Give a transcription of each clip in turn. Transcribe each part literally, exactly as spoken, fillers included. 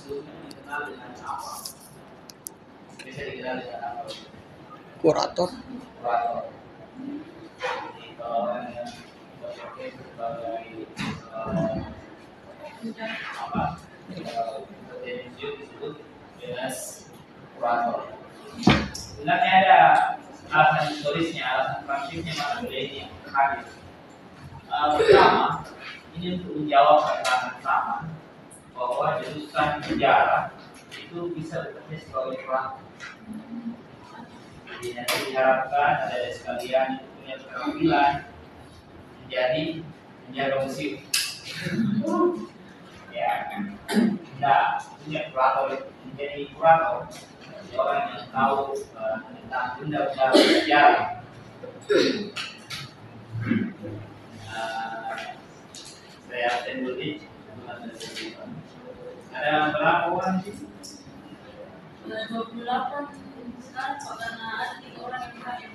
sebelumnya dikenal dengan apa? Bisa dikenal dengan apa? Kurator. Kurator. Jadi kalau orang yang berpikir sebagai uh, apa? Potensial disebut dengan kurator. Sebenarnya ada alasan historisnya, alasan praktisnya maka beliau ini hadir. Uh, pertama, ini untuk menjawab pertanyaan pertama bahwa jurusan sejarah itu bisa bekerja sebagai kurator. Jadi nanti diharapkan ada sekalian yang punya keterampilan menjadi menjaga museum. Ya, tidak punya kurator menjadi kurator. Orang yang tahu uh, tentang benda-benda sejarah. Uh, saya absen dulu nih. Ada berapa orang sih? dua puluh delapan sekarang karena ada tiga orang yang hadir.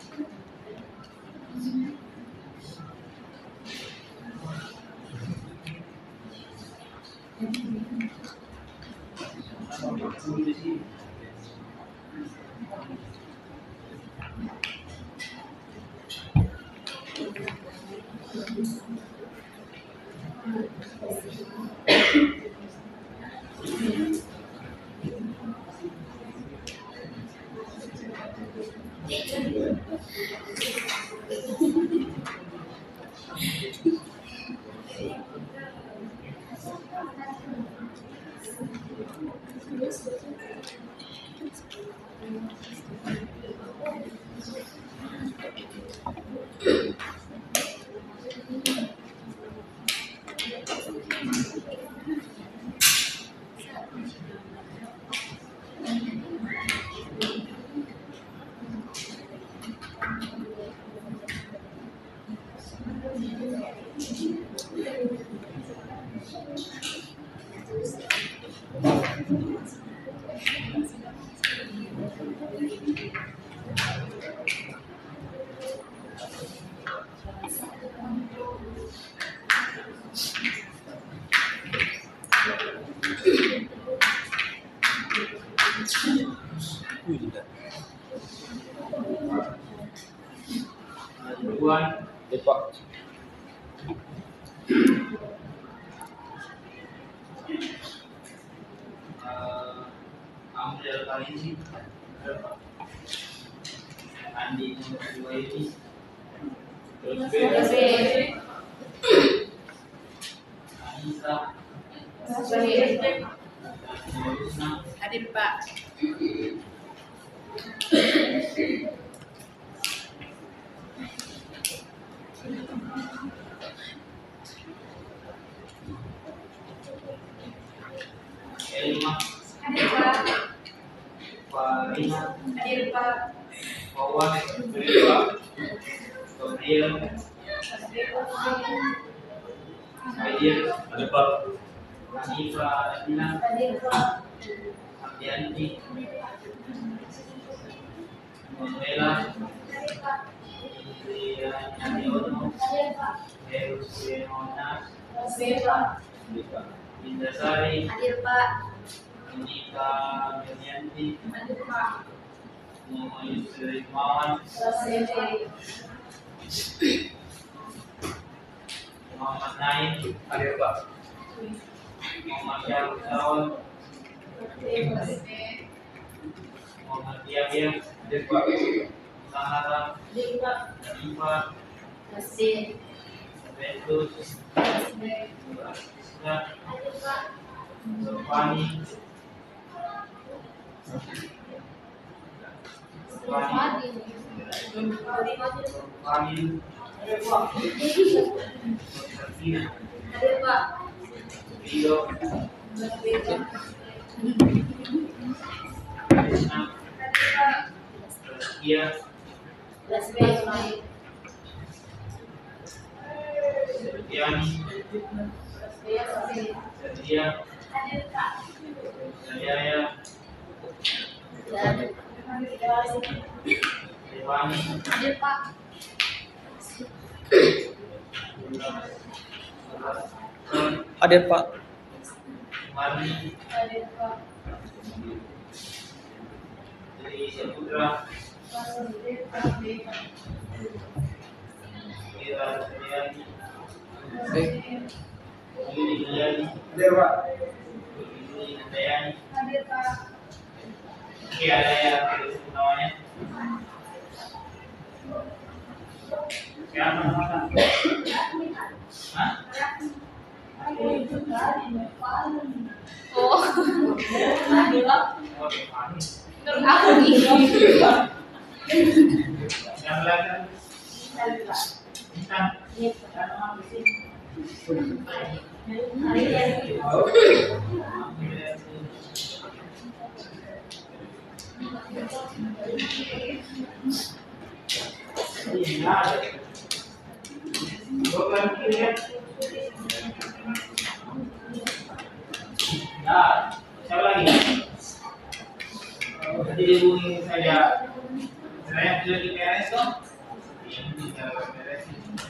Tujuan Depak. ambil kali ini Andi nomor dua ini terus B Anissa Hadir Pak. Elma Hadir Pak. Farina Hadir Pak. Wawan Ridwa Gabriel Hadir Ada Pak. Hanifa Adina Hadir Pak. Abdianti Mela Hadir Pak. Indriya Nyono Hadir Pak. Heru Sulemonas Hadir Pak. Indasari Hadir Pak. Monika Benianti Hadir Pak. Muhammad Yusri Mawan Hadir Pak. Muhammad Naim Ada Pak. Muhammad Syarul Sawan Muhammad Yahya Ada Pak. Sahara Hadir Pak. Hanifah Hadir. Bentus Hadir Isra Pak. Sofani Sofani Sofani Sofina Hadir Pak. Rio Hadir Pak. Krishna Zaskia Hadir Setiani Setia Jaya Dewani Hadir Pak. Hadir Pak. Mari Hadir Pak. dari Saputra Hadir Pak. Kira Kalian Baik. Yudi Mulyadi Hadir Pak. Yudi Handayani. Hadir Pak. Oke, ada yang tulis namanya? Siapa namanya? Hah? Oh, bilang Oh, Devani. aku nih. Yang belakang Intan. Ini ada. Bukan ini kan? Nah, siapa lagi? Nanti dihubungi saja. Saya sudah di P R S kok. Ini di P R S.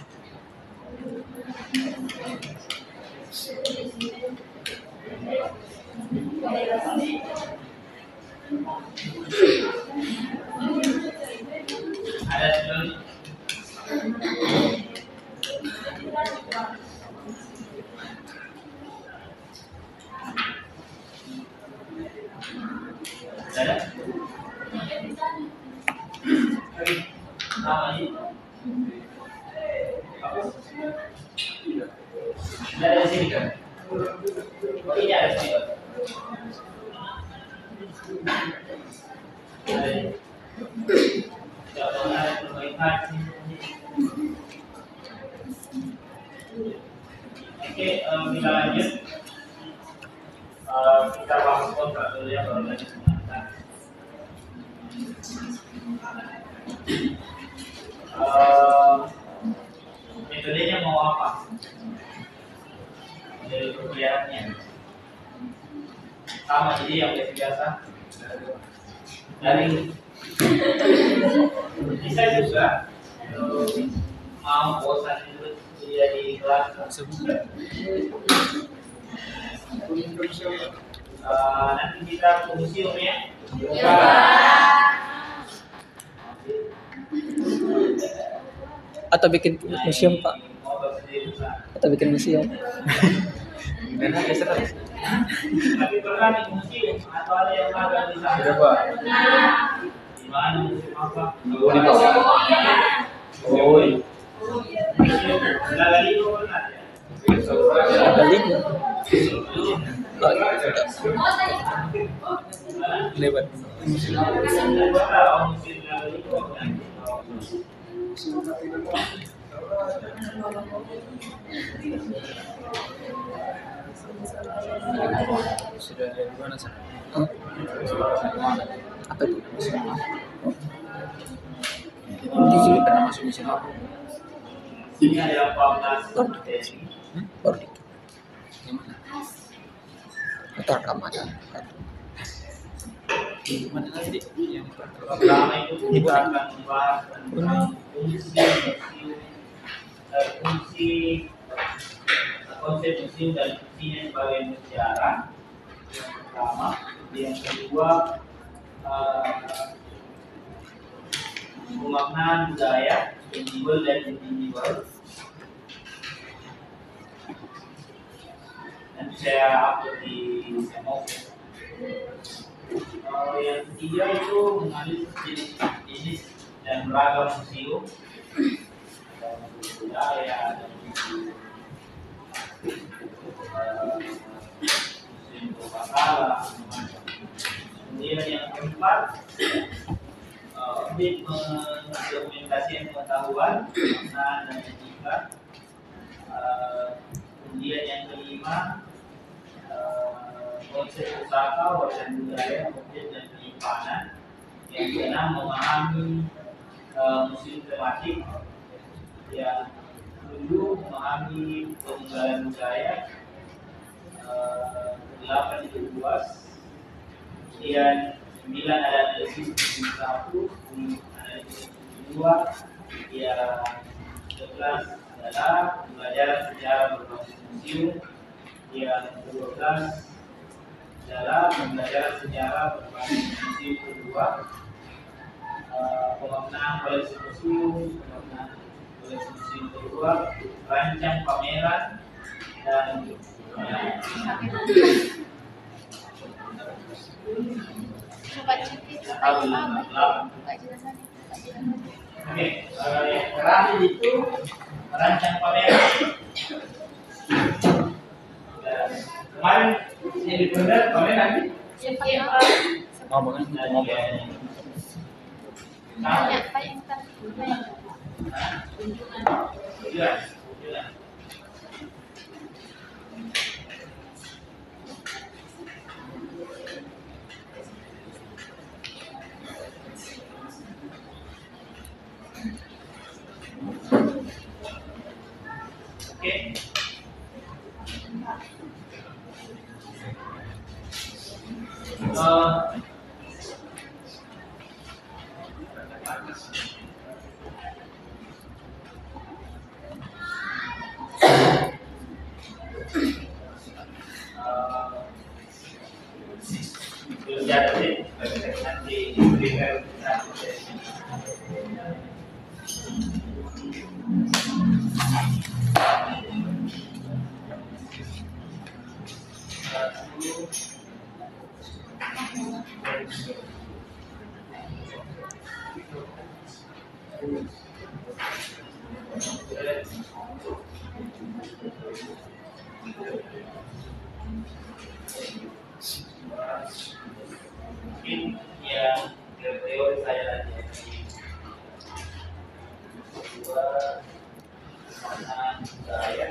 Ada sebelum ada lagi nama ini apa? Ada di sini kan? Oh, ini ada di sini. Ada. Kalau ada perbaikan. Oke, um, kita lanjut. Uh, kita bahas kontrak dulu ya, baru lanjut mengenai. Uh, metodenya mau apa? Dari pembiarannya sama, jadi yang biasa dari bisa juga kalau mau bosan itu dia di kelas. Uh, nanti kita ke museum ya. Ya. Atau bikin museum Pak. Atau bikin museum. Tapi pernah di museum atau ada yang magang di sana? Ada Pak. Di mana museum apa? Oh, di Pasar. Oh, iya. Lagi itu pernah ya? Ada lima. Lewat. Sudah ada di mana sana? Hah? Apa itu? Di sini pernah masuk musim apa? Ini ada empat belas materi. Hmm? Baru dikit. Yang mana? Itu rekaman. Di mana lagi deh? Yang Pertama itu kita akan membahas tentang fungsi museum, eh, fungsi konsep museum dan fungsinya sebagai sejarah. Yang pertama, yang kedua eh, pemaknaan budaya, tangible dan intangible. Nanti saya upload di Semok. Uh, yang ketiga itu menganalisis jenis dan beragam museum, dan budaya dan museum uh, museum Purbakala. Kemudian yang keempat, uh, update mendokumentasikan pengetahuan, pemaknaan dan etika. Uh, kemudian yang kelima, uh, konsep pusaka, warisan budaya, objek dan penyimpanan. Yang keenam, memahami uh, museum tematik. Yang ketujuh, memahami peninggalan budaya. Uh, delapan itu luas. Kemudian sembilan ada analisis museum satu, sepuluh analisis museum dua. Yang sebelas adalah pembelajaran sejarah berbasis museum. Yang kedua belas dalam pembelajaran sejarah berbasis museum kedua, uh, pemaknaan koleksi museum, pemaknaan koleksi museum kedua, rancang pameran dan uh, Coba cek hal lain. Oke, uh, yang terakhir itu merancang pameran. Dan kemarin yang dibenar pameran nih. Oh, bukan. Dan Oh, dia Banyak nah, Pak yang tadi. iya, iya. Oke. Uh, Jadi nanti diberikan mungkin yang teori saya lagi dua mana saya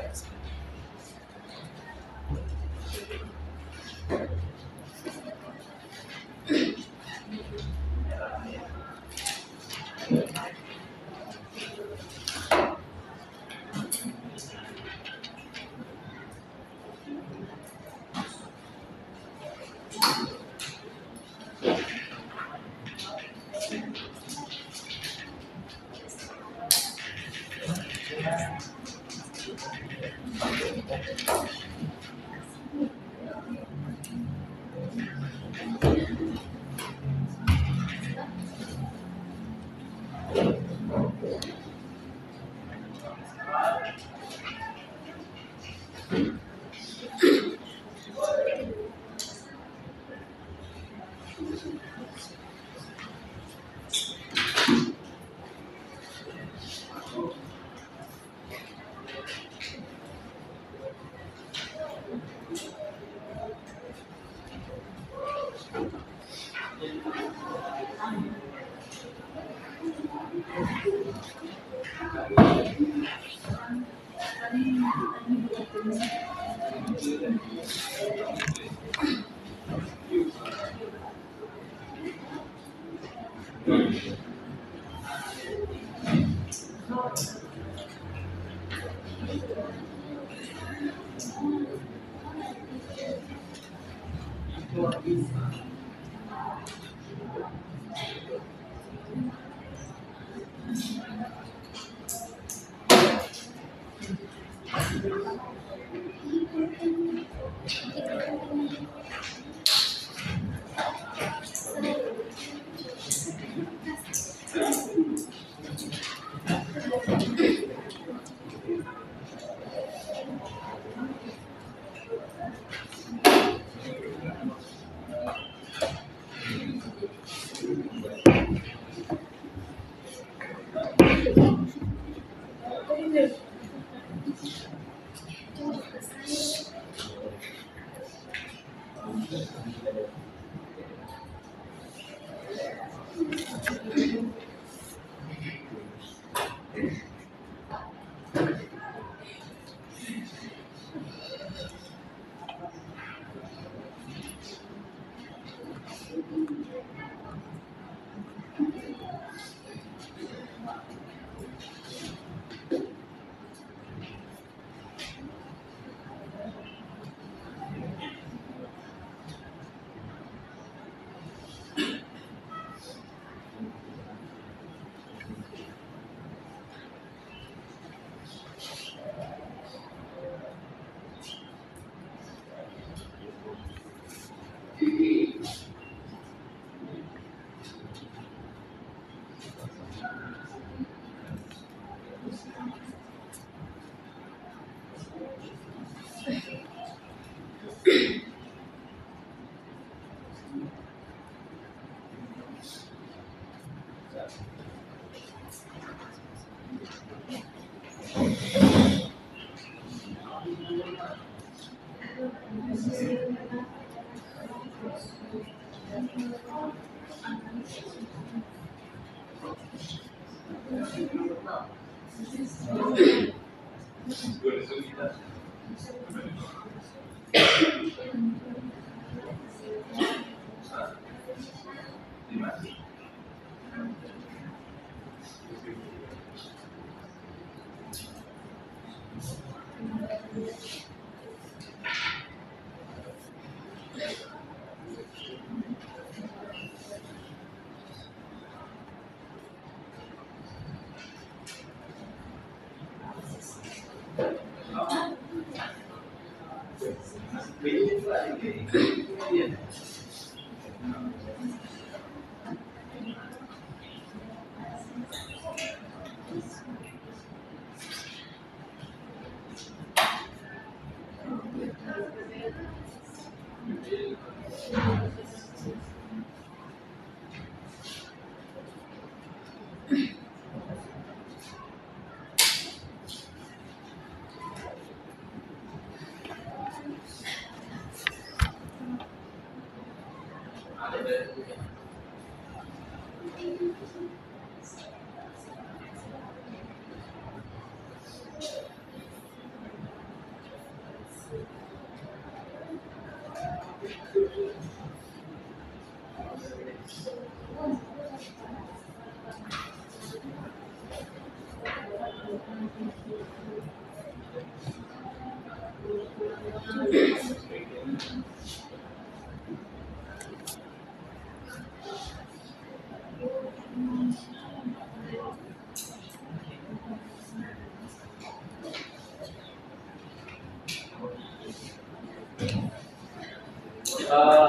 Eh,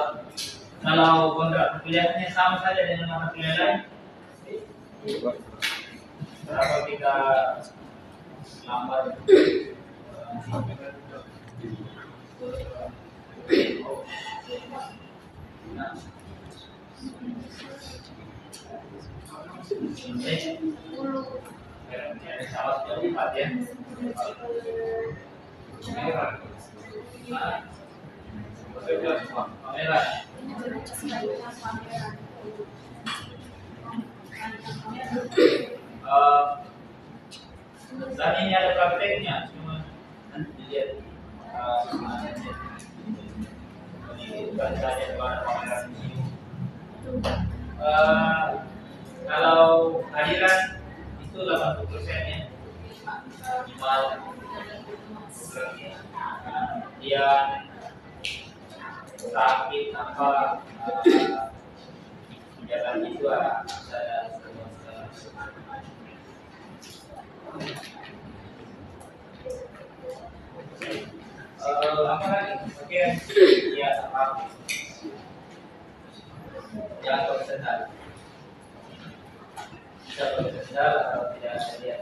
kalau kontrak kuliahnya sama saja dengan mata kuliah lain, berapa kita lambat? Dan ini ada prakteknya, cuma nanti dilihat bukan saja pada pameran ini. Eh, kalau hadiran itu delapan puluh persen ya, minimal. Dia sakit apa eh, jalan itu ada saya Eh, apa lagi? Oke, ya apa? Jangan pakai sendal. Bisa pakai sendal atau tidak ada lihat.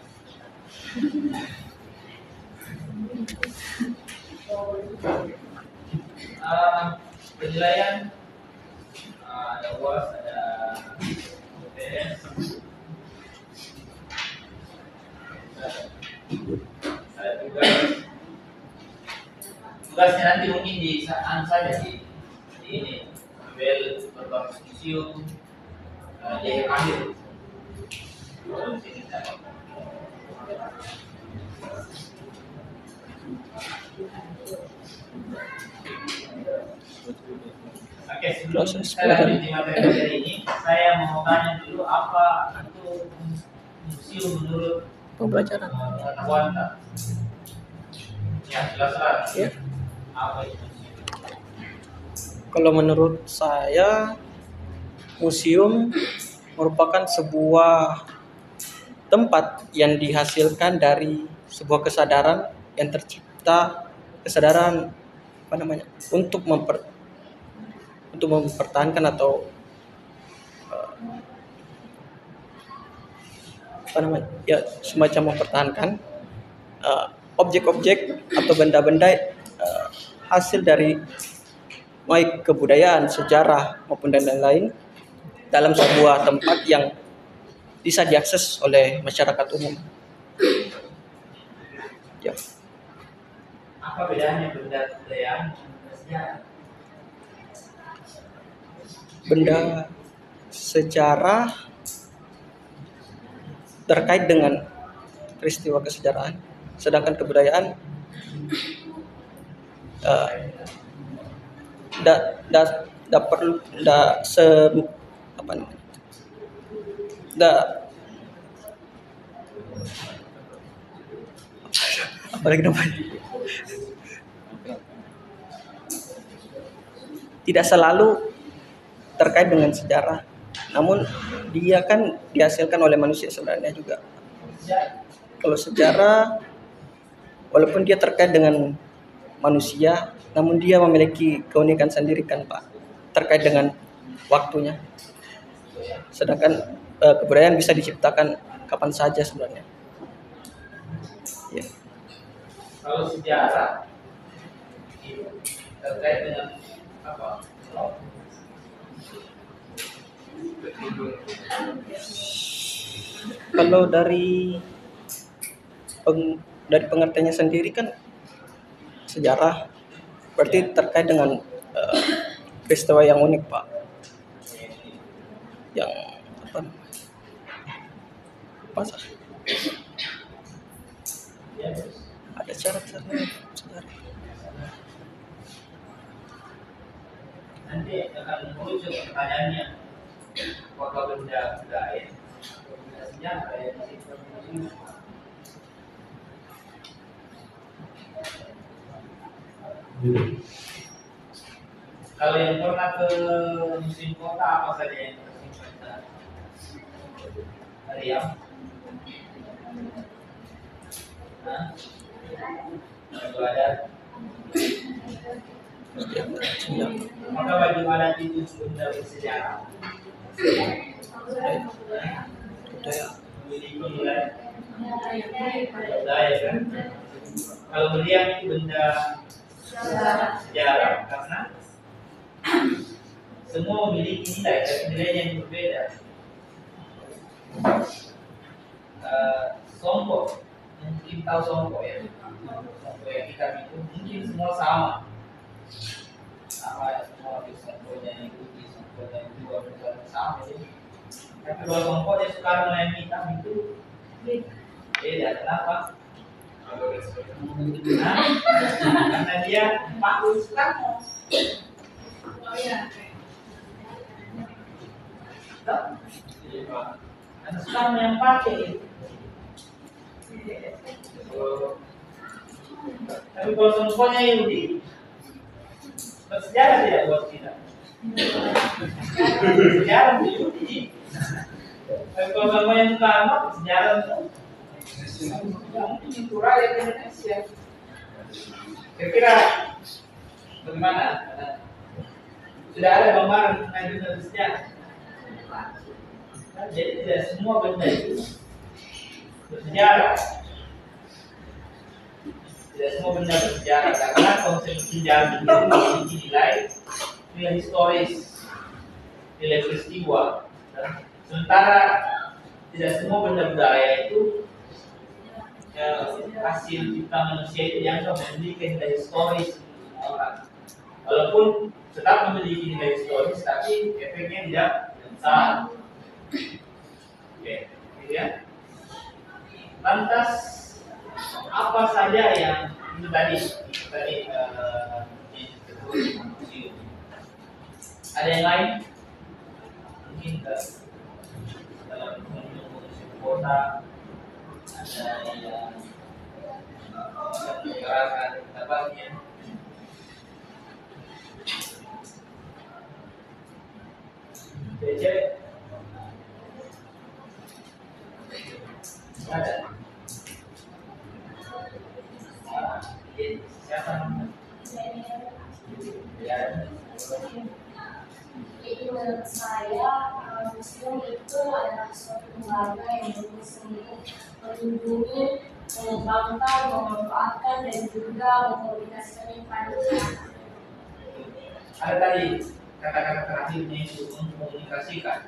Uh, penilaian uh, ada U A S, ada U T S, ada tugas. Tugasnya nanti mungkin di saat saja di, di ini ambil berbagai museum uh, di akhir. Oke, sebelum saya lanjut di materi ini, saya mau tanya dulu apa itu museum menurut Pembelajaran. pengetahuan tak? Ya, jelaskan. Ya. Apa itu? Kalau menurut saya, museum merupakan sebuah tempat yang dihasilkan dari sebuah kesadaran yang tercipta, kesadaran apa namanya, untuk memper untuk mempertahankan atau uh, apa namanya, ya semacam mempertahankan uh, objek-objek atau benda-benda uh, hasil dari baik kebudayaan, sejarah maupun dan lain-lain dalam sebuah tempat yang bisa diakses oleh masyarakat umum. Ya. Apa bedanya benda kebudayaan dan sejarah? benda sejarah terkait dengan peristiwa kesejarahan, sedangkan kebudayaan uh, da, da, da perlu da se apa namanya da apa lagi namanya tidak selalu terkait dengan sejarah, namun dia kan dihasilkan oleh manusia sebenarnya juga. Kalau sejarah, walaupun dia terkait dengan manusia, namun dia memiliki keunikan sendiri kan Pak, terkait dengan waktunya. Sedangkan eh, kebudayaan bisa diciptakan kapan saja sebenarnya. Ya. Kalau sejarah terkait dengan apa? Kalau dari peng, dari pengertiannya sendiri kan sejarah berarti terkait dengan uh, peristiwa yang unik Pak, yang apa apa sah? Ada syarat-syaratnya sejarah. Nanti akan merujuk pertanyaannya, apakah benda budaya, benda sejarah ya? Kalau yang pernah ke museum kota apa saja yang tersimpan? Riam? Hah? Baju adat? Maka baju adat itu benda bersejarah. Budaya. Budaya kan? Kalau meriam itu benda sejarah karena semua memiliki nilai, tapi nilainya yang berbeda. Uh, Songkok, mungkin tahu songkok ya? Songkok yang kita itu mungkin semua sama. Sama semua songkoknya yang putih, songkoknya yang dua besar sama ya. Tapi kalau songkoknya sekarang yang hitam itu beda. Kenapa? Nah, karena dia pakai Soekarno. Oh iya. Karena Soekarno yang pakai. So, tapi kalau semuanya Yahudi, bersejarah tidak buat kita. Bersejarah untuk Yahudi. Tapi kalau semuanya Soekarno, bersejarah untuk mungkin itu rakyat Indonesia. Kira-kira bagaimana? Sudah ada gambaran tentang dunia bersejarah. Jadi tidak semua benda itu bersejarah. Tidak semua benda bersejarah karena konsep sejarah itu memiliki nilai nilai historis, nilai peristiwa. Sementara tidak semua benda budaya itu ya, hasil cipta manusia itu dianggap memiliki nilai historis orang. Walaupun tetap memiliki nilai historis, tapi efeknya tidak besar. Oke, ya. Lantas apa saja yang itu tadi tadi uh, museum? Ada yang lain? Mungkin ke dalam museum kota ada yang menggerakkan pendapatnya. Jadi ada. Siapa? Ya. Jadi menurut saya museum itu adalah suatu lembaga yang berfungsi untuk melindungi, mengembangkan, memanfaatkan dan juga mengkomunikasikan informasi. Ada tadi kata-kata terakhirnya itu mengkomunikasikan.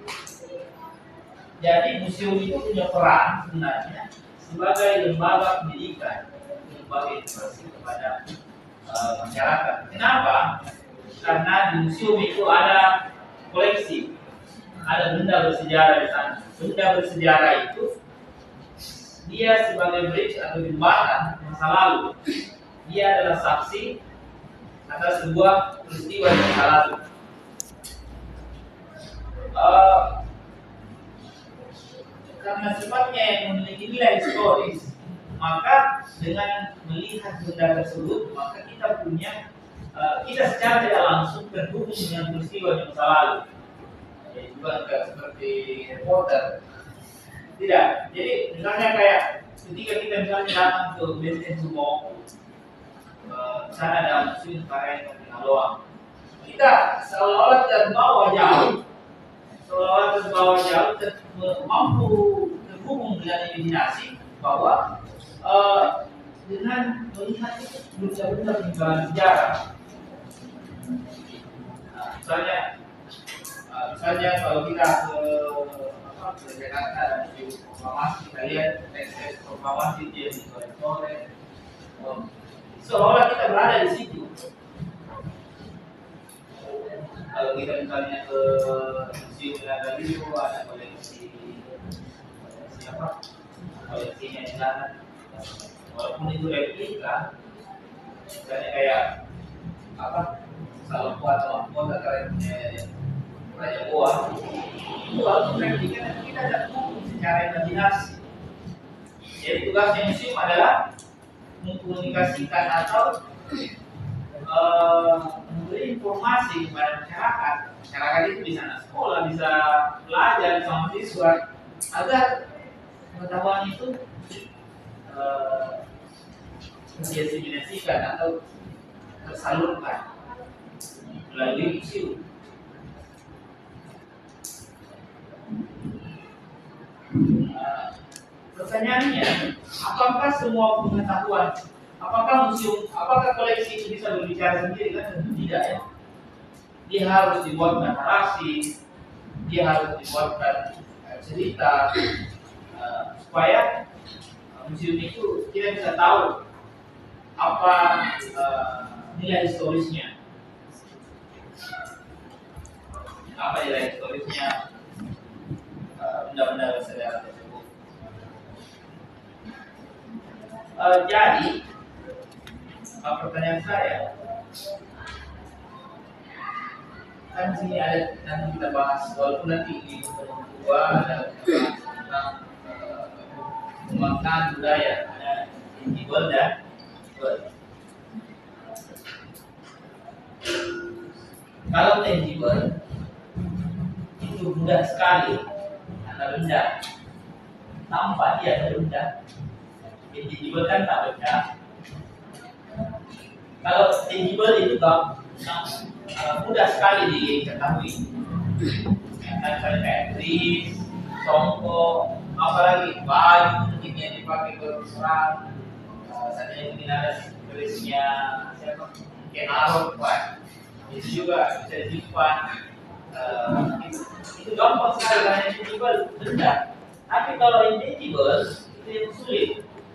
Jadi museum itu punya peran sebenarnya sebagai lembaga pendidikan, lembaga edukasi kepada uh, masyarakat. Kenapa? Karena di museum itu ada koleksi, ada benda bersejarah di sana. Benda bersejarah itu dia sebagai bridge atau jembatan masa lalu. Dia adalah saksi atas sebuah peristiwa di masa lalu. Uh, karena sifatnya yang memiliki nilai historis, maka dengan melihat benda tersebut, maka kita punya uh, kita secara tidak langsung terhubung dengan peristiwa di masa lalu. Jadi bukan seperti reporter. Tidak. Jadi misalnya kayak ketika kita misalnya datang ke Benteng Sumo, uh, sana ada museum karya Tinaloa. Kita seolah-olah terbawa jauh, seolah-olah terbawa jauh, ter, mampu terhubung dengan imajinasi bahwa uh, dengan melihat benda-benda peninggalan sejarah. Nah, misalnya, uh, misalnya kalau kita ke apa ke Jakarta dan di proklamasi, kita lihat teks-teks proklamasi dia di sore-sore, um, seolah kita berada di situ. Kalau kita misalnya ke Museum Nagariyo, ada koleksi siapa? Koleksinya di sana. Walaupun itu replika, misalnya kayak apa? Salomon atau Mahkota karetnya Raja Goa, itu walaupun replika kita ada secara imajinasi. Jadi tugasnya museum adalah mengkomunikasikan atau Uh, memberi informasi kepada masyarakat. Masyarakat itu bisa anak sekolah, bisa belajar sama siswa agar pengetahuan itu uh, diasimilasikan atau tersalurkan melalui museum. Uh, pertanyaannya, apakah semua pengetahuan, apakah museum, apakah koleksi itu bisa berbicara sendiri? Kan tentu tidak ya. Dia harus dibuatkan narasi, dia harus dibuatkan uh, cerita uh, supaya uh, museum itu kita bisa tahu apa uh, nilai historisnya, apa nilai historisnya uh, benda-benda bersejarah tersebut. Uh, jadi pertanyaan saya, kan sini ada, nanti kita bahas, walaupun nanti di pertemuan kedua ada tentang pemaknaan budaya, ada tangible dan tangible. Kalau tangible itu mudah sekali, ada benda, tanpa dia ada benda. Tangible kan tak benda. Kalau tangible itu kan uh, mudah sekali diketahui. Misalnya kayak kris, songkok, apalagi baju mungkin yang dipakai berperang. Uh, Misalnya mungkin ada krisnya siapa? Mungkin Arab, Pak. Itu juga bisa disimpan. Uh, itu, itu gampang sekali karena tangible benda. Tapi kalau intangible itu yang sulit.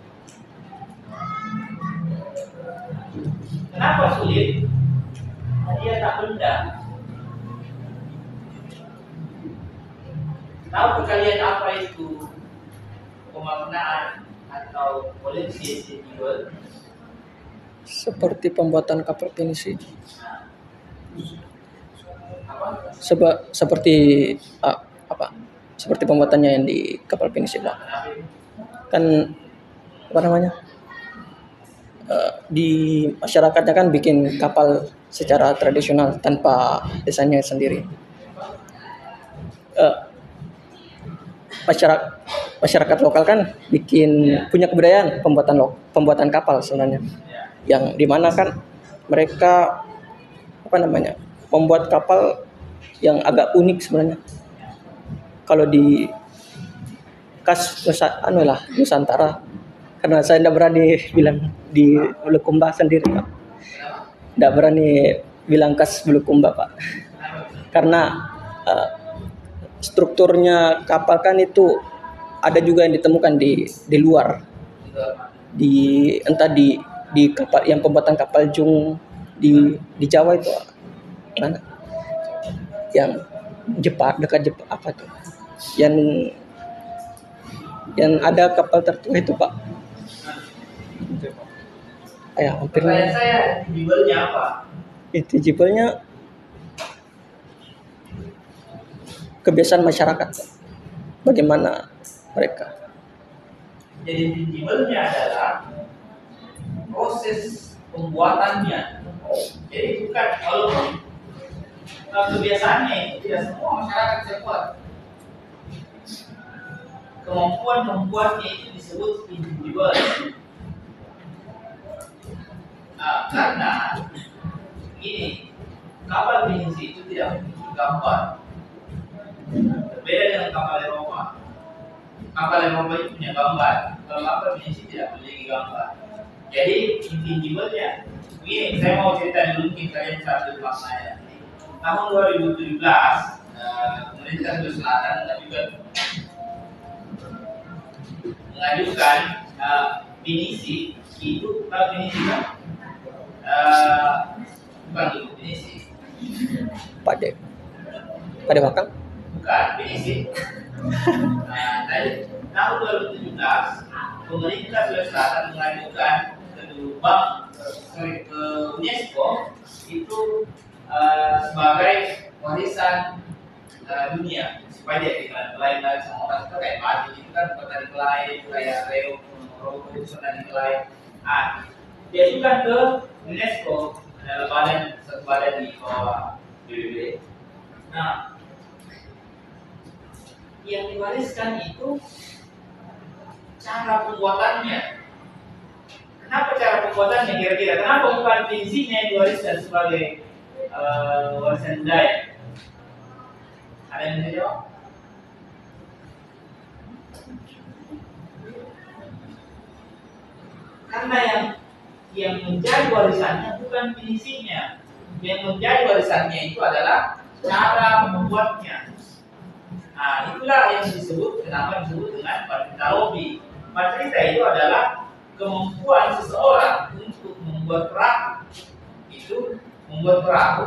Kenapa sulit? Nah, dia tak benda. Tahu kalian apa itu pemaknaan atau koleksi tangible? Seperti pembuatan kapal penisi. Apa? Seba, seperti uh, apa? Seperti pembuatannya yang di kapal penisi lah. Kan apa namanya? Uh, di masyarakatnya kan bikin kapal secara tradisional tanpa desainnya sendiri. Uh, masyarakat masyarakat lokal kan bikin punya kebudayaan pembuatan lo, pembuatan kapal sebenarnya, yang dimana kan mereka apa namanya membuat kapal yang agak unik sebenarnya. Kalau di kas Nusa, anu lah Nusantara, karena saya tidak berani bilang di Bulukumba sendiri, Pak. Tidak berani bilang kas Bulukumba, Pak. Karena uh, strukturnya kapal kan itu ada juga yang ditemukan di di luar. Di entah di di kapal yang pembuatan kapal jung di di Jawa itu mana? Yang Jepang, dekat Jepang apa tuh? Yang yang ada kapal tertua itu Pak. Ya, hampir Pertanyaan saya, intangible-nya apa? intangible-nya kebiasaan masyarakat, Pak. Bagaimana mereka? Jadi intangible-nya adalah proses pembuatannya. Jadi bukan kalau uh, kebiasaannya itu tidak semua masyarakat bisa buat. Kemampuan membuatnya itu disebut intangible. Nah, karena ini kapal pinisi itu tidak memiliki gambar. Berbeda dengan kapal Eropa. Kapal Eropa itu punya gambar. Kalau kapal pinisi tidak memiliki gambar. Jadi intangible-nya begini, saya mau cerita dulu mungkin kalian satu maknanya. Tahun dua ribu tujuh belas, uh, pemerintah Sulawesi Selatan mengajukan mengajukan uh, pinisi itu kalau pinisi kan uh, bukan itu pinisi Pada pada bakal bukan pinisi. Nah, dari tahun dua ribu tujuh belas pemerintah Sulawesi Selatan mengajukan ke bank sorry, ke UNESCO itu uh, sebagai warisan uh, dunia supaya dia diklaim lagi sama orang itu kayak padi itu kan pernah diklaim kayak Reo Morocco itu pernah diklaim. Ah, dia juga ke UNESCO adalah badan satu badan di bawah B B B. Nah, yang diwariskan itu cara pembuatannya. Kenapa cara pembuatannya kira-kira? Kenapa bukan pinisinya yang diwariskan sebagai uh, warisan budaya? Ada yang bisa jawab? Karena yang yang menjadi warisannya bukan pinisinya. Yang menjadi warisannya itu adalah cara membuatnya. Nah, itulah yang disebut, kenapa disebut dengan patrita lobi. Patrita itu adalah kemampuan seseorang untuk membuat perahu. Itu membuat perahu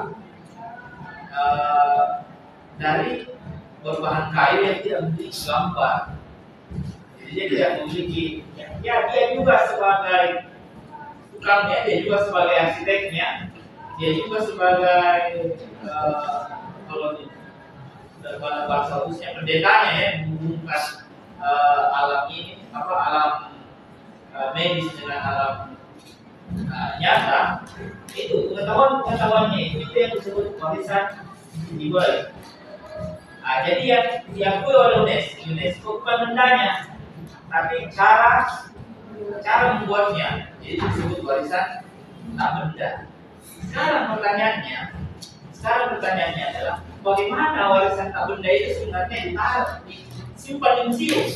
uh, dari berbahan kayu yang tidak memiliki gambar. Jadi dia tidak memiliki, ya dia juga sebagai tukangnya, dia juga sebagai arsiteknya, dia juga sebagai uh, kalau dalam bahasa khususnya pendetanya ya, menghubungkan uh, alam ini apa alam uh, medis dengan alam uh, nyata. Itu pengetahuan pengetahuannya itu, itu yang disebut warisan intangible. Nah, jadi yang diakui oleh UNESCO, UNESCO bukan bendanya, tapi cara cara membuatnya, jadi disebut warisan tak benda. Sekarang pertanyaannya, sekarang pertanyaannya adalah bagaimana warisan tak benda itu sebenarnya ditaruh, disimpan di museum?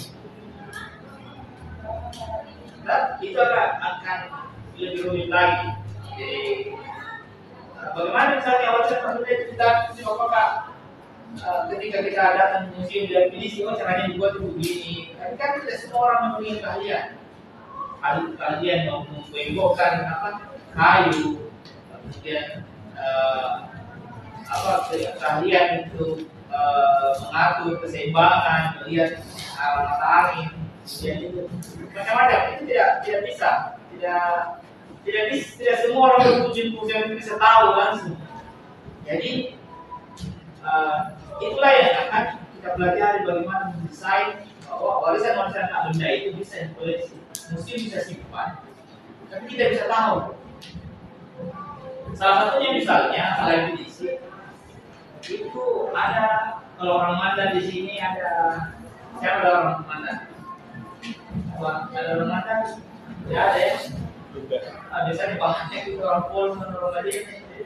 Dan itu akan lebih rumit lagi. Jadi bagaimana misalnya warisan tak benda itu kita apakah uh, ketika kita datang ke museum dan pinisi, oh caranya dibuat itu begini. Tapi kan tidak semua orang mempunyai keahlian. Ada keahlian mau membengkokkan apa kayu, kemudian uh, apa keahlian untuk uh, mengatur keseimbangan, melihat arah matahari, kemudian itu macam-macam. Itu tidak tidak bisa, tidak tidak bisa, tidak semua orang berkunjung ke museum bisa tahu langsung. Jadi uh, itulah yang akan kita pelajari bagaimana mendesain bahwa warisan-warisan tak benda itu bisa dikoleksi, museum bisa simpan, tapi kita bisa tahu. Salah satunya misalnya selain pinisi itu ada, kalau orang Mandan di sini ada, siapa ada orang Mandan? Ada orang Mandan? Ya ada ya. Ah, biasanya bahannya itu orang Pol, orang tadi.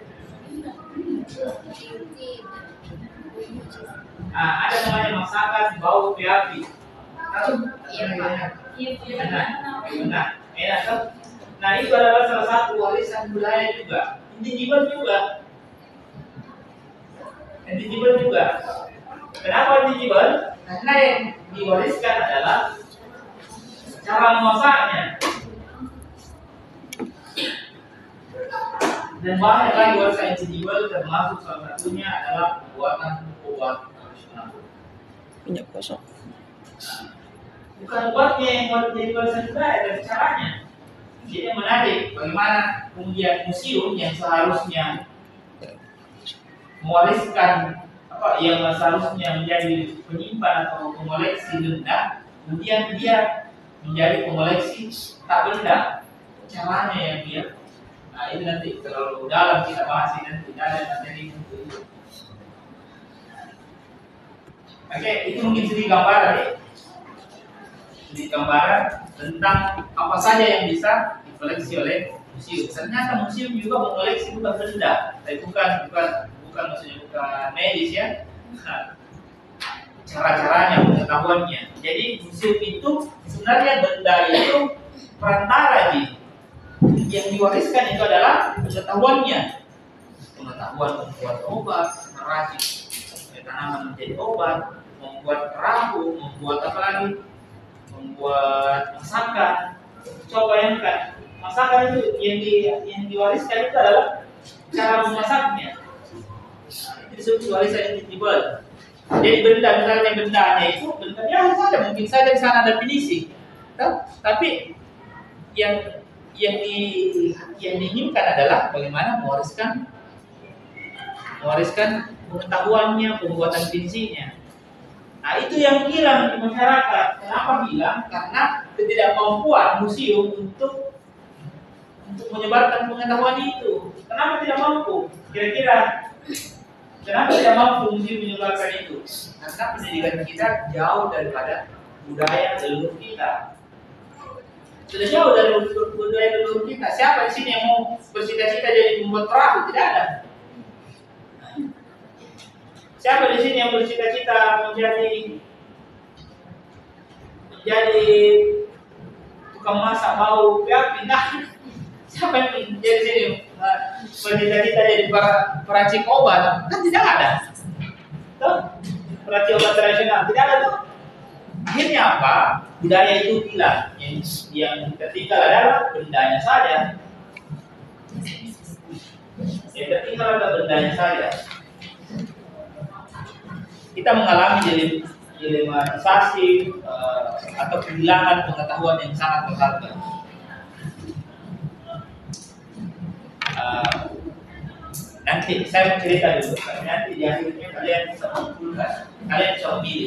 Ah, ada namanya masakan bau piapi. Tahu? Iya, Pak. Iya, Benar, benar. Enak kan? Nah itu adalah salah satu warisan budaya juga. Intangible juga. Intangible juga. Kenapa intangible? Karena yang diwariskan adalah cara memasaknya. Dan banyak lagi warisan intangible, termasuk salah satunya adalah pembuatan buku. obat tradisional. Minyak kosong. Nah, bukan obatnya yang buat jadi warisan budaya, tapi caranya. Jadi yang menarik, bagaimana kemudian museum yang seharusnya mewariskan apa yang seharusnya menjadi penyimpan atau pengoleksi benda, kemudian dia menjadi pengoleksi tak benda. Caranya yang dia, nah itu nanti terlalu dalam kita bahas ini, nanti tidak ada materi untuk itu. Oke, itu mungkin sedikit gambaran ya. Sedikit gambaran tentang apa saja yang bisa dikoleksi oleh museum. Ternyata museum juga mengoleksi bukan benda, tapi bukan bukan bukan maksudnya bukan medis ya. Nah, cara-caranya, pengetahuannya. Jadi museum itu sebenarnya benda itu perantara di yang diwariskan itu adalah pengetahuannya, pengetahuan membuat obat, meracik tanaman menjadi obat, membuat perahu, membuat apa lagi, membuat masakan. Coba bayangkan, masakan itu yang di yang diwariskan itu adalah cara memasaknya. Nah, itu disebut warisan intangible. Jadi benda, misalnya bendanya itu benda biasa saja, mungkin saja di sana ada finisi, tapi yang yang di yang diinginkan adalah bagaimana mewariskan mewariskan pengetahuannya, pembuatan finisinya. Nah itu yang hilang di masyarakat. Kenapa hilang? Karena ketidakmampuan museum untuk untuk menyebarkan pengetahuan itu. Kenapa tidak mampu? Kira-kira kenapa tidak mampu museum menyebarkan itu? Karena pendidikan kita jauh daripada budaya leluhur kita. Sudah jauh dari budaya leluhur kita. Siapa di sini yang mau bercita-cita jadi membuat perahu? Tidak ada. Siapa di sini yang bercita-cita menjadi menjadi tukang masak bau api? Nah, siapa yang jadi sini bercita-cita jadi peracik obat? Kan tidak ada. Tuh, peracik obat tradisional tidak ada tuh. Akhirnya apa? Budaya itu hilang. Yang yang tertinggal adalah bendanya saja. Yang tertinggal adalah bendanya saja. Kita mengalami dilematisasi uh, atau kehilangan pengetahuan yang sangat berharga. Uh, nanti saya mau cerita dulu. Nanti di akhirnya kalian bisa mengumpulkan, kalian bisa memilih.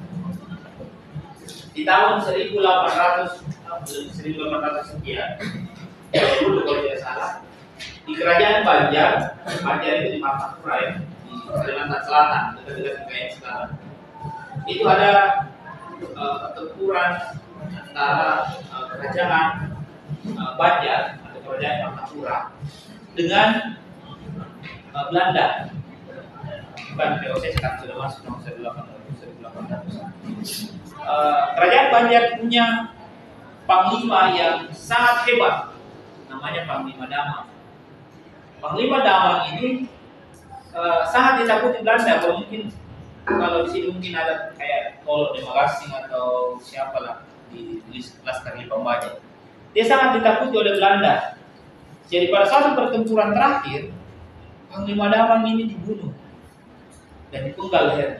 Di tahun seribu delapan ratus seribu delapan ratus sekian, dulu kalau tidak salah, di kerajaan Banjar, Banjar itu di Martapura ya, di Kalimantan Selatan, dekat-dekat Bengkayang sekarang. Itu ada uh, pertempuran antara uh, kerajaan uh, Banjar atau kerajaan Martapura dengan uh, Belanda. Bukan V O C sekarang sudah masuk tahun seribu delapan ratus. Uh, kerajaan Banjar punya panglima yang sangat hebat, namanya Panglima Damang. Panglima Damang ini uh, sangat ditakuti Belanda. Kalau mungkin kalau di sini mungkin ada kayak Tolo Demarasing atau siapa lah di Laskar Lipang Baja. Dia sangat ditakuti oleh Belanda. Jadi pada suatu pertempuran terakhir, Panglima Damang ini dibunuh dan dipenggal lehernya.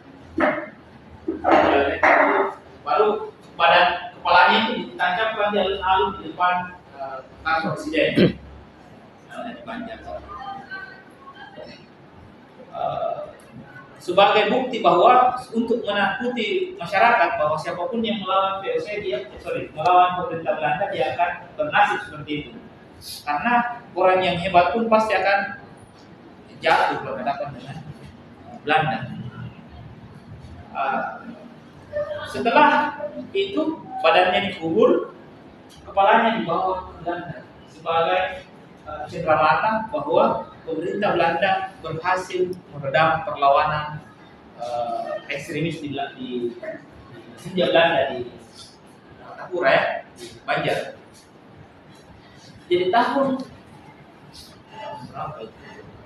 Baru badan kepalanya itu ditancapkan di alun-alun di depan uh, kantor presiden. Nah, di Banjar. Uh, sebagai bukti bahwa untuk menakuti masyarakat bahwa siapapun yang melawan V O C dia, eh, sorry, melawan pemerintah Belanda dia akan bernasib seperti itu. Karena orang yang hebat pun pasti akan jatuh berhadapan dengan Belanda. Uh, setelah itu badannya dikubur, kepalanya dibawa ke Belanda sebagai uh, cenderamata bahwa pemerintah Belanda berhasil meredam perlawanan uh, ekstremis di di Hindia Belanda di Martapura ya, di Banjar. Jadi tahun berapa itu?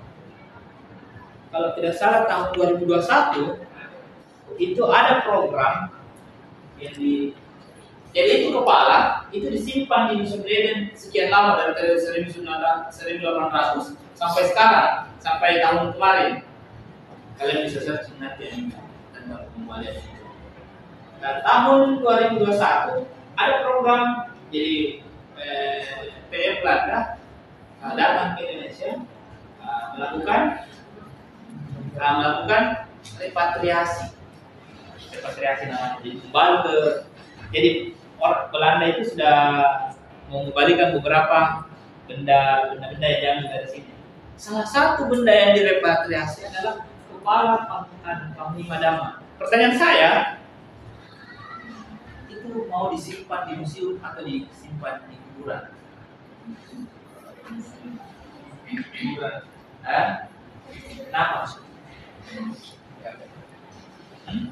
Kalau tidak salah tahun dua ribu dua puluh satu itu ada program yang di jadi itu kepala itu disimpan di Museum Eden sekian lama dari tahun seribu delapan ratus sampai sekarang, sampai tahun kemarin. Kalian bisa search nanti ini tentang pengembalian itu. Nah, tahun dua ribu dua puluh satu ada program jadi eh, P M Belanda uh, datang ke Indonesia uh, melakukan uh, melakukan repatriasi. Repatriasi namanya, jadi kembali ke jadi orang Belanda itu sudah mengembalikan beberapa benda benda-benda yang diambil dari sini. Salah satu benda yang direpatriasi adalah kepala pangkat Panglima Dama. Pertanyaan saya, itu mau disimpan di museum atau disimpan di kuburan? Kuburan. Eh? Kenapa? Hmm?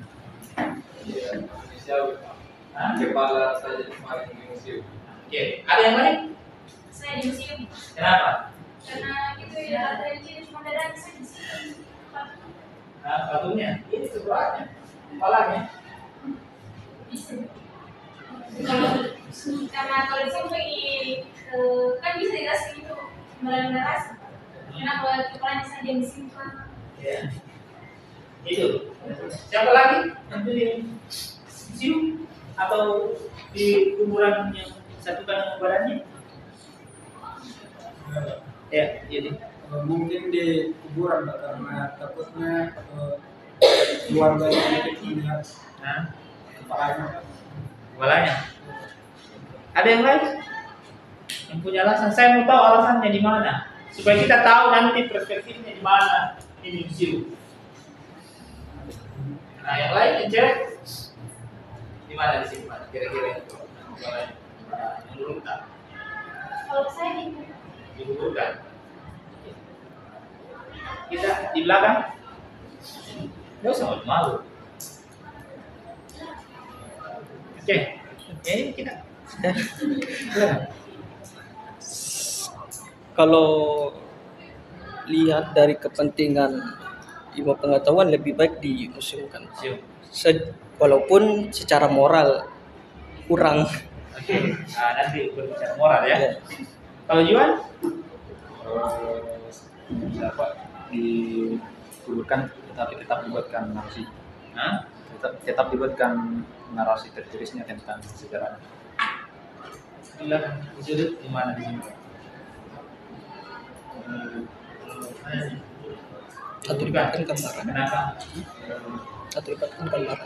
Hah? Kepala saja kemarin di museum. Oke, ada yang lain? Saya di museum. Kenapa? Karena itu ya ada yang jenis modern saya di sini. Nah, patungnya, ini sebenarnya, kepalanya. Bisa. Kalau karena kalau di sini pergi eh, kan bisa dikasih itu melarang-larang. Kenapa kepalanya saja disimpan? Ya. Itu. Siapa lagi? Nanti di museum atau di kuburan yang satukan badannya? Ya, jadi Eh, mungkin di kuburan Pak, karena takutnya eh, keluarga yang sedikit melihat nah, kepalanya. kepalanya. Ada yang lain? Yang punya alasan? Saya mau tahu alasannya di mana, supaya kita tahu nanti perspektifnya di mana ini museum. Nah, yang lain yang cewek di mana disimpan? Kira-kira itu. Menurut tak? Kalau saya di Dikuburkan. Kita di belakang. Nggak usah malu. Oke, ya ini kita. Kalau lihat dari kepentingan ilmu pengetahuan lebih baik dimuseumkan. Museum. Se- walaupun secara moral kurang. Oke, nah, nanti berbicara moral ya. Ya. Kalau Juan? Dapat dikuburkan tetapi tetap dibuatkan narasi. Hah? Tetap, tetap dibuatkan narasi tertulisnya tentang sejarah. Bilang di sudut di mana di sini? Atau dipatkan gambaran. Kenapa? Atau dipatkan gambaran.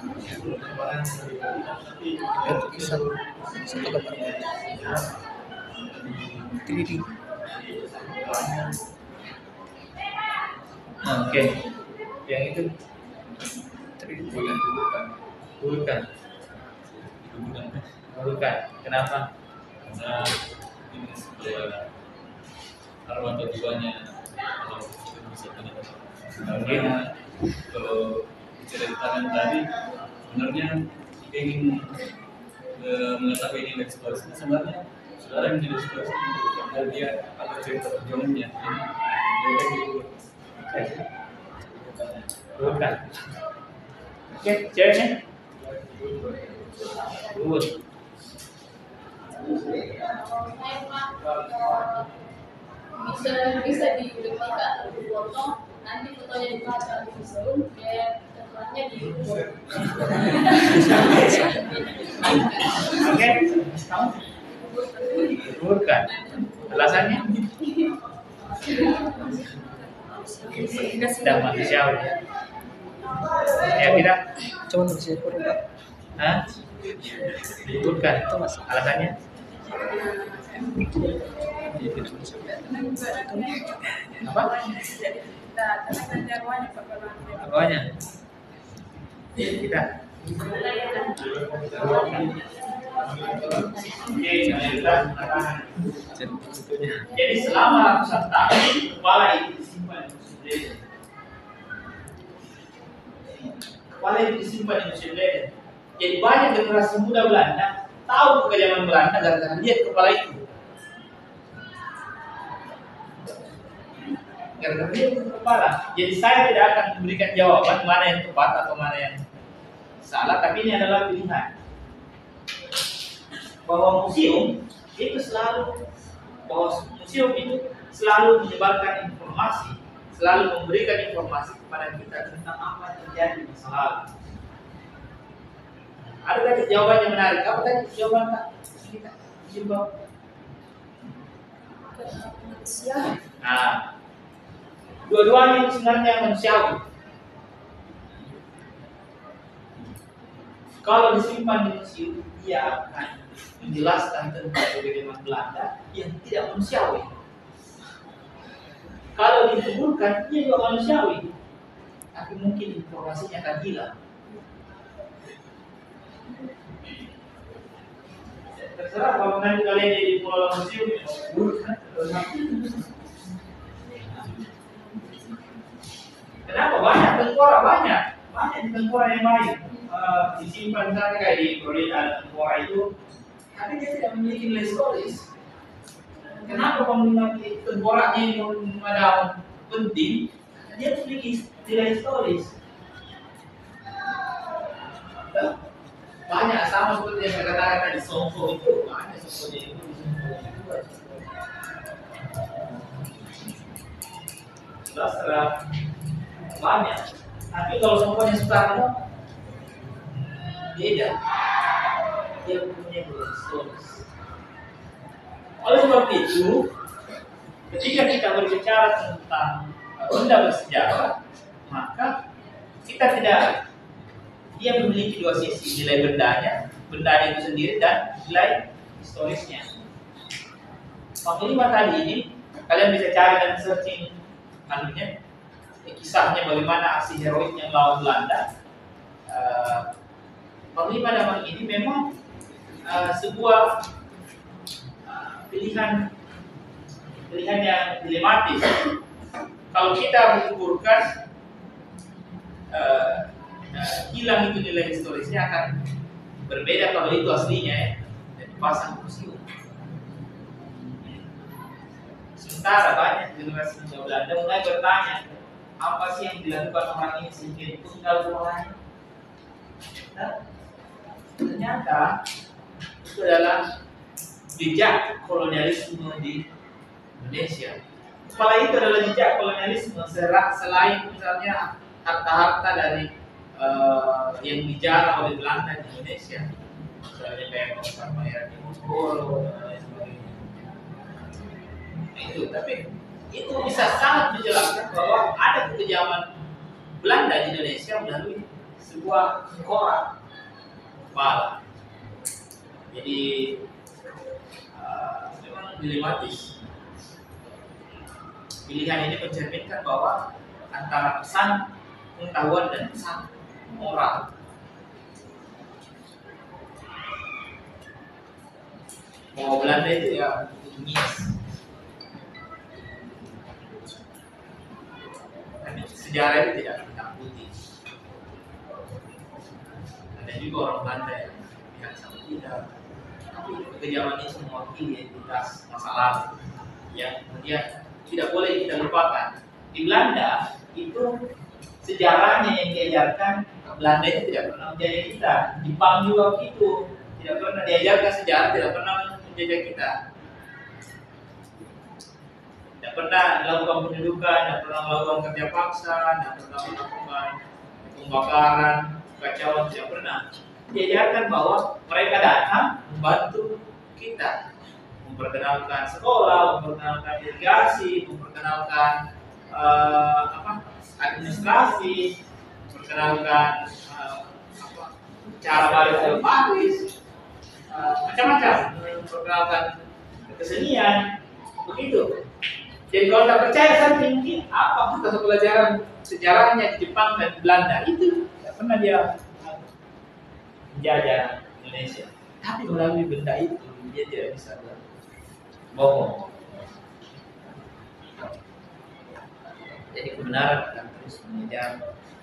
Itu bisa satu gambaran. tiga D. Oke, yang itu tiga D. bukan, bukan. Kenapa? Karena ini supaya arwah atau jiwanya kalau itu bisa tenang. Karena kalau diceritakan tadi sebenarnya jika ingin eh, mengetahui ini eksplorasi sebenarnya saudara yang menjadi eksplorasi karena dia ada cerita perjuangannya ini lebih dulu. Bukan. Oke, ceweknya. Good. Bisa bisa diduplikat atau dipotong, nanti fotonya dipajang di museum, biar ketuanya di Oke, kamu? Bukan. Alasannya? Sudah manusiawi. Ya tidak? Cuman bisa kurang Pak. Hah? Bukan. Alasannya? Apa? Apanya? Tidak. Oke, kita jadi selama ratusan tahun kepala itu disimpan di museum Leiden. Kepala itu disimpan di museum Leiden. Jadi banyak generasi muda Belanda tahu kekejaman Belanda gara-gara lihat kepala itu. Gara-gara lihat kepala. Jadi saya tidak akan memberikan jawaban mana yang tepat atau mana yang salah, tapi ini adalah pilihan. Bahwa museum itu selalu bahwa museum itu selalu menyebarkan informasi selalu memberikan informasi kepada kita tentang apa yang terjadi di masa lalu. Ada tadi jawaban yang menarik. Apa tadi jawaban Kak? Kita coba. Manusia. Nah, dua-duanya sebenarnya manusiawi. Kalau disimpan di museum, dia akan menjelaskan tentang bagaimana Belanda yang tidak manusiawi. Kalau dikuburkan, dia juga manusiawi, tapi mungkin informasinya akan hilang. Terserah kalau nanti kalian jadi pulau museum, ya kuburkan. Kenapa? Banyak tengkorak, banyak, banyak tengkorak yang lain. Uh, disimpan sana kayak di Florida ada tengkorak itu, tapi dia tidak memiliki nilai historis. Kenapa memiliki tengkoraknya yang ada penting? Dia memiliki nilai historis. Banyak sama seperti yang saya katakan tadi, Songko itu banyak seperti itu. Jelas banyak. Tapi kalau Songkonya Soekarno beda, dia punya historis. Oleh sebab itu, ketika kita berbicara tentang benda bersejarah, maka kita tidak, dia memiliki dua sisi, nilai bendanya, bendanya itu sendiri dan nilai historisnya. Panglima tadi ini, kalian bisa cari dan searching anunya, kisahnya bagaimana aksi heroiknya melawan Belanda. Uh, Panglima Damang ini memang uh, sebuah uh, pilihan pilihan yang dilematis. Kalau kita mengukurkan uh, uh, hilang itu nilai historisnya akan berbeda kalau itu aslinya ya, dan dipasang museum. Sementara banyak generasi muda Belanda mulai bertanya, apa sih yang dilakukan orang ini sehingga ditinggal rumahnya? Nah, ternyata itu adalah jejak kolonialisme di Indonesia. Kepala itu adalah jejak kolonialisme selain misalnya harta-harta dari uh, yang dijarah oleh Belanda di Indonesia, misalnya kayak Pasar Pangeran Diponegoro dan lain sebagainya. Nah, itu, tapi itu bisa sangat menjelaskan bahwa ada kekejaman Belanda di Indonesia melalui sebuah tengkorak kepala. Jadi uh, memang dilematis. Pilihan ini mencerminkan bahwa antara pesan pengetahuan dan pesan moral. Bahwa Belanda itu ya ingis. Tapi sejarah itu tidak ditakuti. Ada juga orang Belanda yang pihak sama tidak. Tapi kekejaman itu mewakili identitas masa lalu yang kemudian tidak boleh kita lupakan. Di Belanda itu sejarahnya yang diajarkan, Belanda itu tidak pernah menjajah kita. Jepang juga begitu, tidak pernah diajarkan sejarah, tidak pernah menjajah kita. Tidak pernah melakukan pendudukan, tidak pernah melakukan kerja paksa, tidak pernah melakukan pembakaran, kekacauan, tidak pernah. Diajarkan bahwa mereka datang membantu kita, memperkenalkan sekolah, memperkenalkan irigasi, memperkenalkan uh, apa, administrasi, memperkenalkan uh, apa, cara balik ke Paris, uh, macam-macam, memperkenalkan kesenian, begitu. Jadi kalau tak percaya saya mungkin apa mata pelajaran sejarahnya di Jepang dan Belanda itu tidak pernah dia menjajah Indonesia. Tapi melalui benda itu dia tidak bisa bohong. Jadi kebenaran akan terus mengejar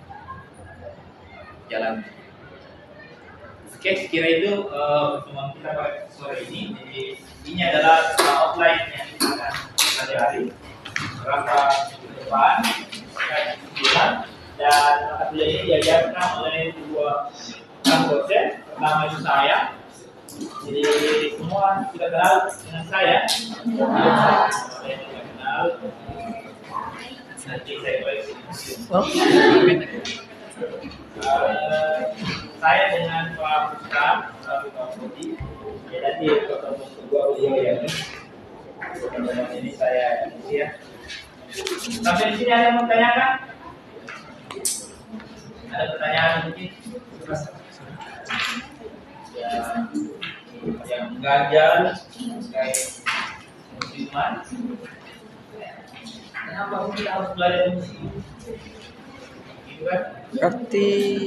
jalan. Oke, sekira itu uh, pertemuan kita pada sore ini. Jadi ini adalah outline yang kita akan pelajari beberapa depan, kesimpulan, dan mata kuliah ini diajarkan oleh dua dosen. Pertama itu saya. Jadi semua sudah kenal dengan saya. Saya tidak kenal. nanti saya koleksi di museum. Oh. Uh, saya dengan Pak Pusat, Pak Budi, ya nanti ketemu kedua beliau ya. Dengan ini saya isi ya. Sampai di sini ada yang mau tanyakan? Ada pertanyaan mungkin? Ya, yang ganjal terkait musiman. Kenapa kita harus belajar museum? Gitu kan? Berarti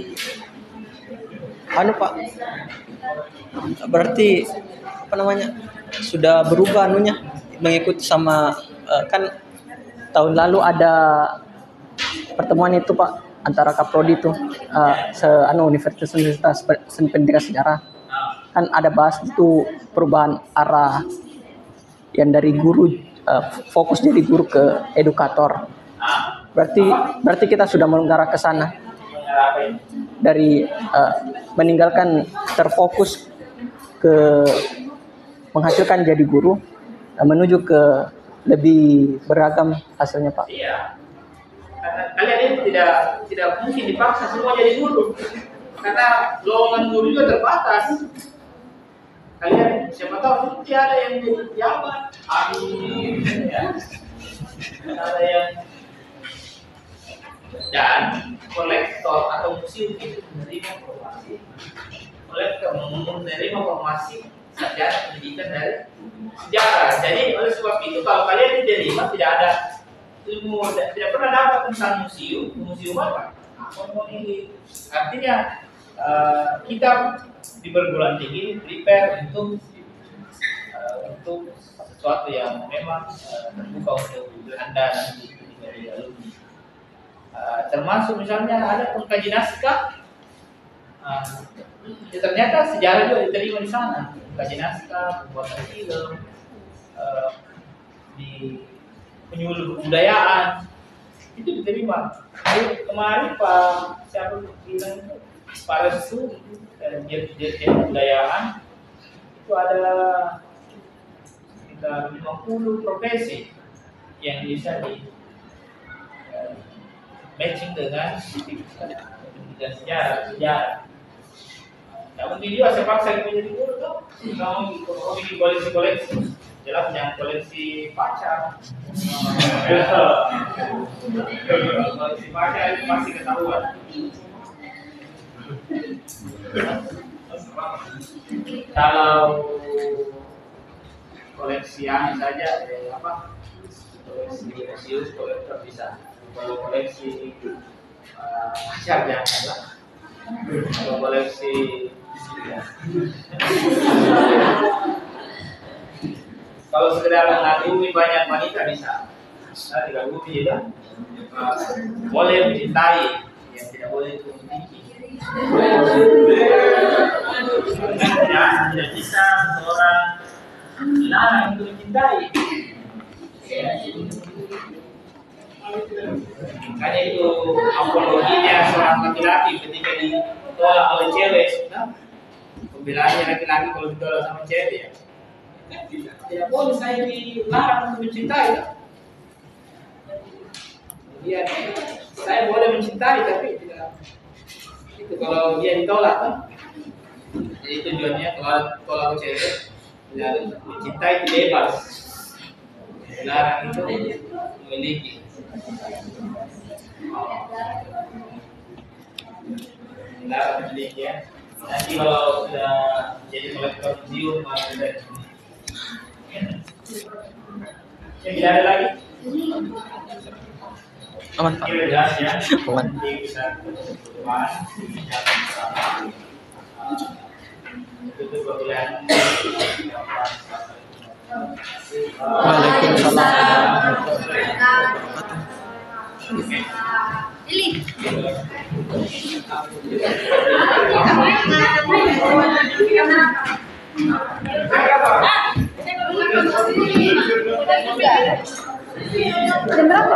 anu Pak, berarti apa namanya sudah berubah anunya mengikuti sama uh, kan tahun lalu ada pertemuan itu Pak antara Kaprodi itu uh, se anu Universitas Universitas Seni Pendidikan Sejarah kan ada bahas itu perubahan arah yang dari guru uh, fokus jadi guru ke edukator. Berarti berarti kita sudah mengarah ke sana dari uh, meninggalkan terfokus ke menghasilkan jadi guru uh, menuju ke lebih beragam hasilnya Pak. Iya. Karena kalian ini tidak tidak mungkin dipaksa semua jadi guru. Karena lowongan guru juga terbatas. Kalian siapa tahu nanti ada yang jadi pejabat, amin, ya. Ada yang dan kolektor atau museum itu menerima formasi. Kolektor menerima formasi sejarah pendidikan dari sejarah. Jadi oleh sebab itu kalau kalian diterima tidak ada ilmu, tidak pernah dapat tentang museum, museum apa? Apa mau ini? Artinya uh, kita di perguruan tinggi prepare untuk uh, untuk sesuatu yang memang uh, terbuka untuk Anda nanti dari alumni. Uh, termasuk misalnya ada pengkaji naskah, uh, ya ternyata sejarah juga diterima di sana. Pengkaji naskah, pembuatan film, uh, di penyuluh kebudayaan itu diterima. Jadi, kemarin Pak siapa bilang itu Pak Restu Dirjen Kebudayaan itu ada sekitar lima puluh profesi yang bisa di uh, matching dengan pendidikan sejarah sejarah. Nah, mungkin juga saya paksa menjadi guru tuh, kalau mau bikin koleksi-koleksi, jelas jangan koleksi pacar. Koleksi pacar itu pasti ketahuan. Kalau koleksian saja, eh, apa? Koleksi museum, kolektor bisa. Kalau koleksi uh, pacar jangan lah. Kalau koleksi ya. Kalau sekedar mengagumi banyak wanita bisa. Nah, tidak bumi ya. Uh, boleh mencintai, yang tidak boleh itu memiliki. Ya, tidak bisa seorang dilarang untuk mencintai. Makanya itu apologinya seorang laki-laki ketika ditolak oleh cewek, nah, pembelaannya laki-laki kalau ditolak sama cewek ya. Tidak, tidak boleh saya dilarang untuk mencintai. Kan? Dia, saya boleh mencintai tapi tidak. Itu kalau dia ditolak kan. Jadi tujuannya kalau tolak cewek, dan mencintai itu bebas. Dilarang itu memiliki. Dilarang memiliki ya. Nanti kalau sudah jadi kolektor museum ada. Yang tidak ada lagi. Aman Pak. Aman. Waalaikumsalam. Lili. Jam berapa,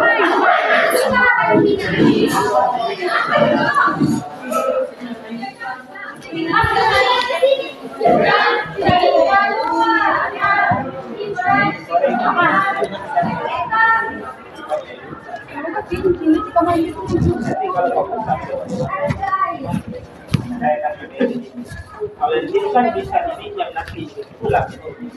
Mas? Kalau di sini kan bisa dipinjam nanti pulang.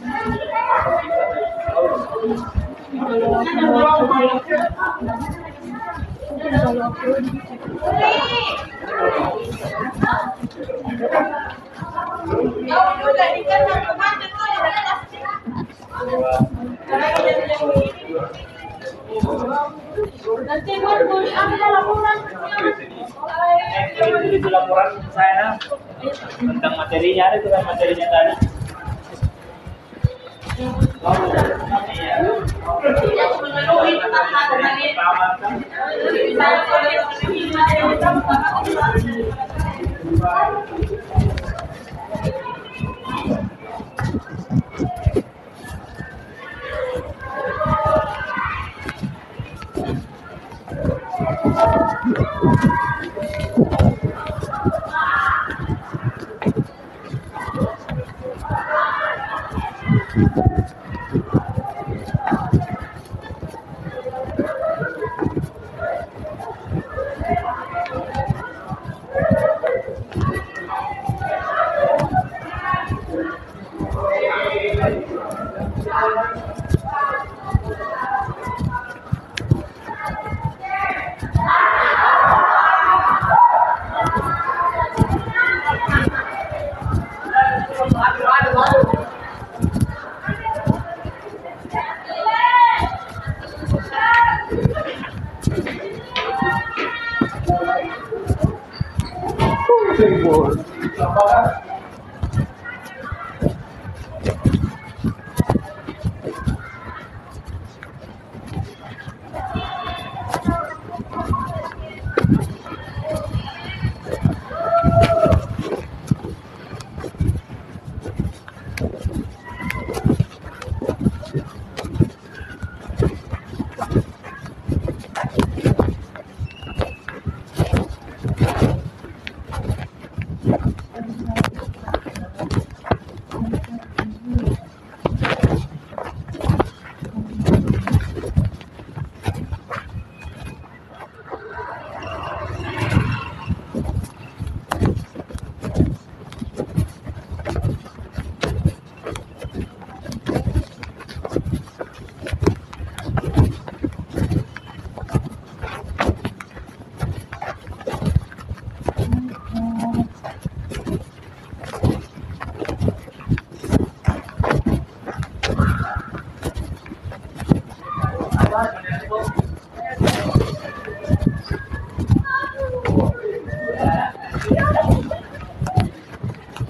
Nanti buat boleh ambil laporan. Eh, itu laporan saya tentang materinya, ada tuh kan materinya tadi.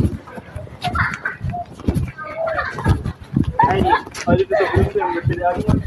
Aí, olha o que eu tô pensando,